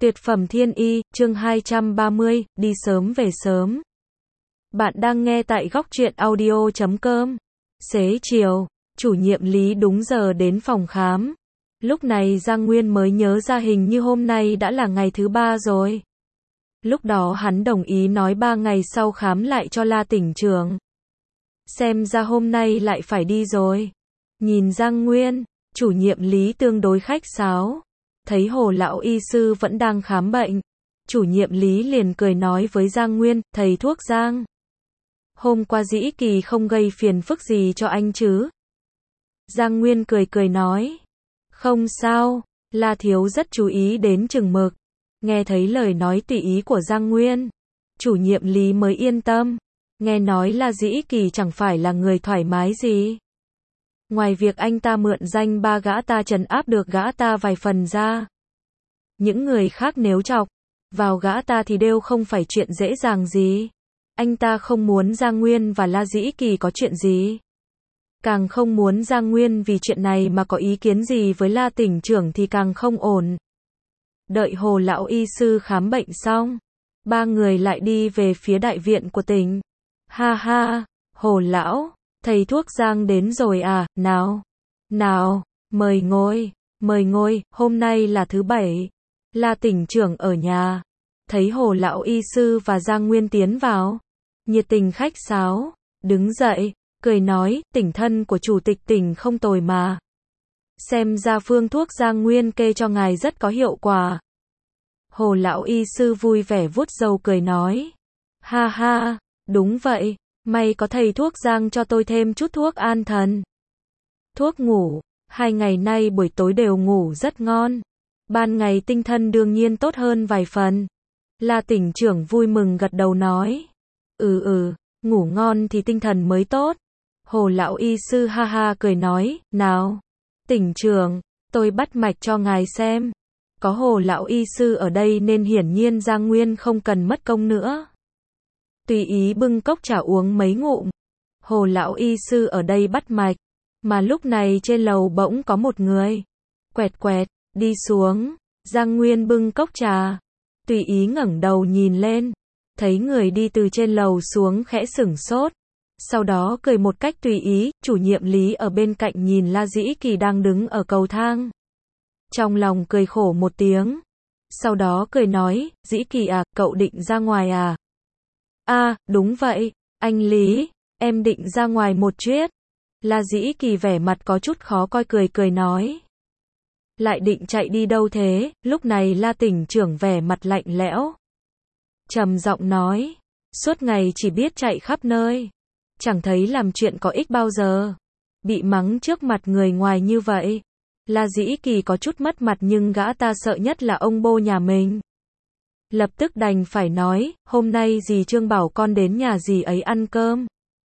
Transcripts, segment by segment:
Tuyệt phẩm thiên y, chương 230, đi sớm về sớm. Bạn đang nghe tại góc truyện audio.com. Xế chiều, chủ nhiệm Lý đúng giờ đến phòng khám. Lúc này Giang Nguyên mới nhớ ra hình như hôm nay đã là ngày thứ 3 rồi. Lúc đó hắn đồng ý nói 3 ngày sau khám lại cho La tỉnh trưởng. Xem ra hôm nay lại phải đi rồi. Nhìn Giang Nguyên, chủ nhiệm Lý tương đối khách sáo. Thấy Hồ lão y sư vẫn đang khám bệnh, chủ nhiệm Lý liền cười nói với Giang Nguyên, thầy thuốc Giang. Hôm qua Dĩ Kỳ không gây phiền phức gì cho anh chứ? Giang Nguyên cười cười nói, không sao, La thiếu rất chú ý đến chừng mực. Nghe thấy lời nói tùy ý của Giang Nguyên, chủ nhiệm Lý mới yên tâm. Nghe nói là Dĩ Kỳ chẳng phải là người thoải mái gì. Ngoài việc anh ta mượn danh ba gã ta trấn áp được gã ta vài phần ra, những người khác nếu chọc vào gã ta thì đều không phải chuyện dễ dàng gì. Anh ta không muốn Giang Nguyên và La Dĩ Kỳ có chuyện gì. Càng không muốn Giang Nguyên vì chuyện này mà có ý kiến gì với La tỉnh trưởng thì càng không ổn. Đợi Hồ lão y sư khám bệnh xong, ba người lại đi về phía đại viện của tỉnh. Ha ha, Hồ lão, thầy thuốc Giang đến rồi à, nào, mời ngồi, hôm nay là thứ 7. La tỉnh trưởng ở nhà. Thấy Hồ lão y sư và Giang Nguyên tiến vào, nhiệt tình khách sáo, đứng dậy, cười nói, tỉnh thân của chủ tịch tỉnh không tồi mà. Xem ra phương thuốc Giang Nguyên kê cho ngài rất có hiệu quả. Hồ lão y sư vui vẻ vuốt râu cười nói, ha ha, đúng vậy. May có thầy thuốc Giang cho tôi thêm chút thuốc an thần. Thuốc ngủ, 2 ngày nay buổi tối đều ngủ rất ngon. Ban ngày tinh thần đương nhiên tốt hơn vài phần. La tỉnh trưởng vui mừng gật đầu nói. Ngủ ngon thì tinh thần mới tốt. Hồ lão y sư ha ha cười nói, nào, tỉnh trưởng, tôi bắt mạch cho ngài xem. Có Hồ lão y sư ở đây nên hiển nhiên Giang Nguyên không cần mất công nữa. Tùy ý bưng cốc trà uống mấy ngụm. Hồ lão y sư ở đây bắt mạch, mà lúc này trên lầu bỗng có một người quẹt đi xuống. Giang Nguyên bưng cốc trà, tùy ý ngẩng đầu nhìn lên, thấy người đi từ trên lầu xuống khẽ sửng sốt, sau đó cười một cách tùy ý. Chủ nhiệm Lý ở bên cạnh nhìn La Dĩ Kỳ đang đứng ở cầu thang, trong lòng cười khổ một tiếng, sau đó cười nói, Dĩ Kỳ à, cậu định ra ngoài à? Đúng vậy, anh Lý, em định ra ngoài một chuyến. La Dĩ Kỳ vẻ mặt có chút khó coi cười nói. Lại định chạy đi đâu thế? Lúc này La tỉnh trưởng vẻ mặt lạnh lẽo, trầm giọng nói, suốt ngày chỉ biết chạy khắp nơi, chẳng thấy làm chuyện có ích bao giờ. Bị mắng trước mặt người ngoài như vậy, La Dĩ Kỳ có chút mất mặt nhưng gã ta sợ nhất là ông bô nhà mình. Lập tức đành phải nói, hôm nay dì Trương bảo con đến nhà dì ấy ăn cơm.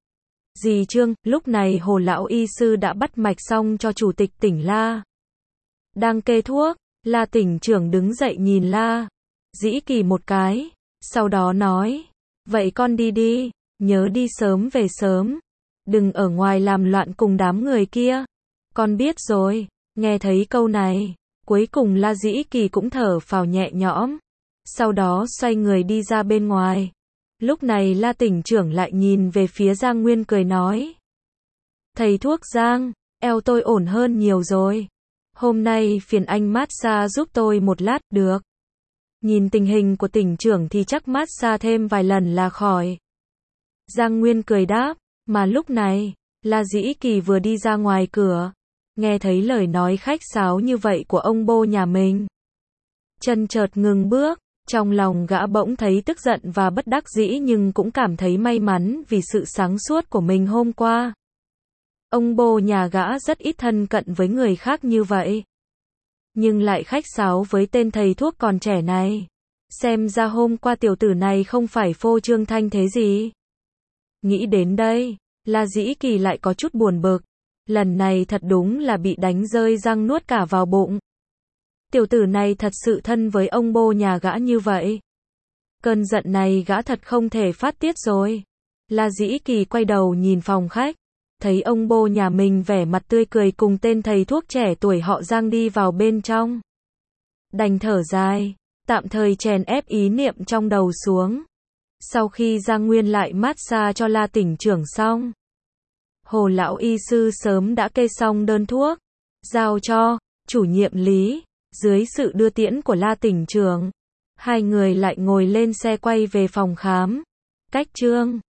Dì Trương, lúc này Hồ lão y sư đã bắt mạch xong cho chủ tịch tỉnh La. Đang kê thuốc, La tỉnh trưởng đứng dậy nhìn La Dĩ Kỳ một cái, sau đó nói, vậy con đi, nhớ đi sớm về sớm. Đừng ở ngoài làm loạn cùng đám người kia. Con biết rồi. Nghe thấy câu này, cuối cùng La Dĩ Kỳ cũng thở phào nhẹ nhõm. Sau đó xoay người đi ra bên ngoài. Lúc này La tỉnh trưởng lại nhìn về phía Giang Nguyên cười nói, thầy thuốc Giang, eo tôi ổn hơn nhiều rồi. Hôm nay phiền anh massage giúp tôi một lát, được? Nhìn tình hình của tỉnh trưởng thì chắc massage thêm vài lần là khỏi. Giang Nguyên cười đáp, mà lúc này, La Dĩ Kỳ vừa đi ra ngoài cửa, nghe thấy lời nói khách sáo như vậy của ông bô nhà mình. Chân chợt ngừng bước. Trong lòng gã bỗng thấy tức giận và bất đắc dĩ nhưng cũng cảm thấy may mắn vì sự sáng suốt của mình hôm qua. Ông bô nhà gã rất ít thân cận với người khác như vậy, nhưng lại khách sáo với tên thầy thuốc còn trẻ này. Xem ra hôm qua tiểu tử này không phải phô trương thanh thế gì. Nghĩ đến đây, La Dĩ Kỳ lại có chút buồn bực. Lần này thật đúng là bị đánh rơi răng nuốt cả vào bụng. Tiểu tử này thật sự thân với ông bô nhà gã như vậy. Cơn giận này gã thật không thể phát tiết rồi. La Dĩ Kỳ quay đầu nhìn phòng khách, thấy ông bô nhà mình vẻ mặt tươi cười cùng tên thầy thuốc trẻ tuổi họ Giang đi vào bên trong. Đành thở dài, tạm thời chèn ép ý niệm trong đầu xuống. Sau khi Giang Nguyên lại massage cho La tỉnh trưởng xong, Hồ lão y sư sớm đã kê xong đơn thuốc, giao cho chủ nhiệm Lý. Dưới sự đưa tiễn của La tỉnh trưởng, hai người lại ngồi lên xe quay về phòng khám. Cách Trương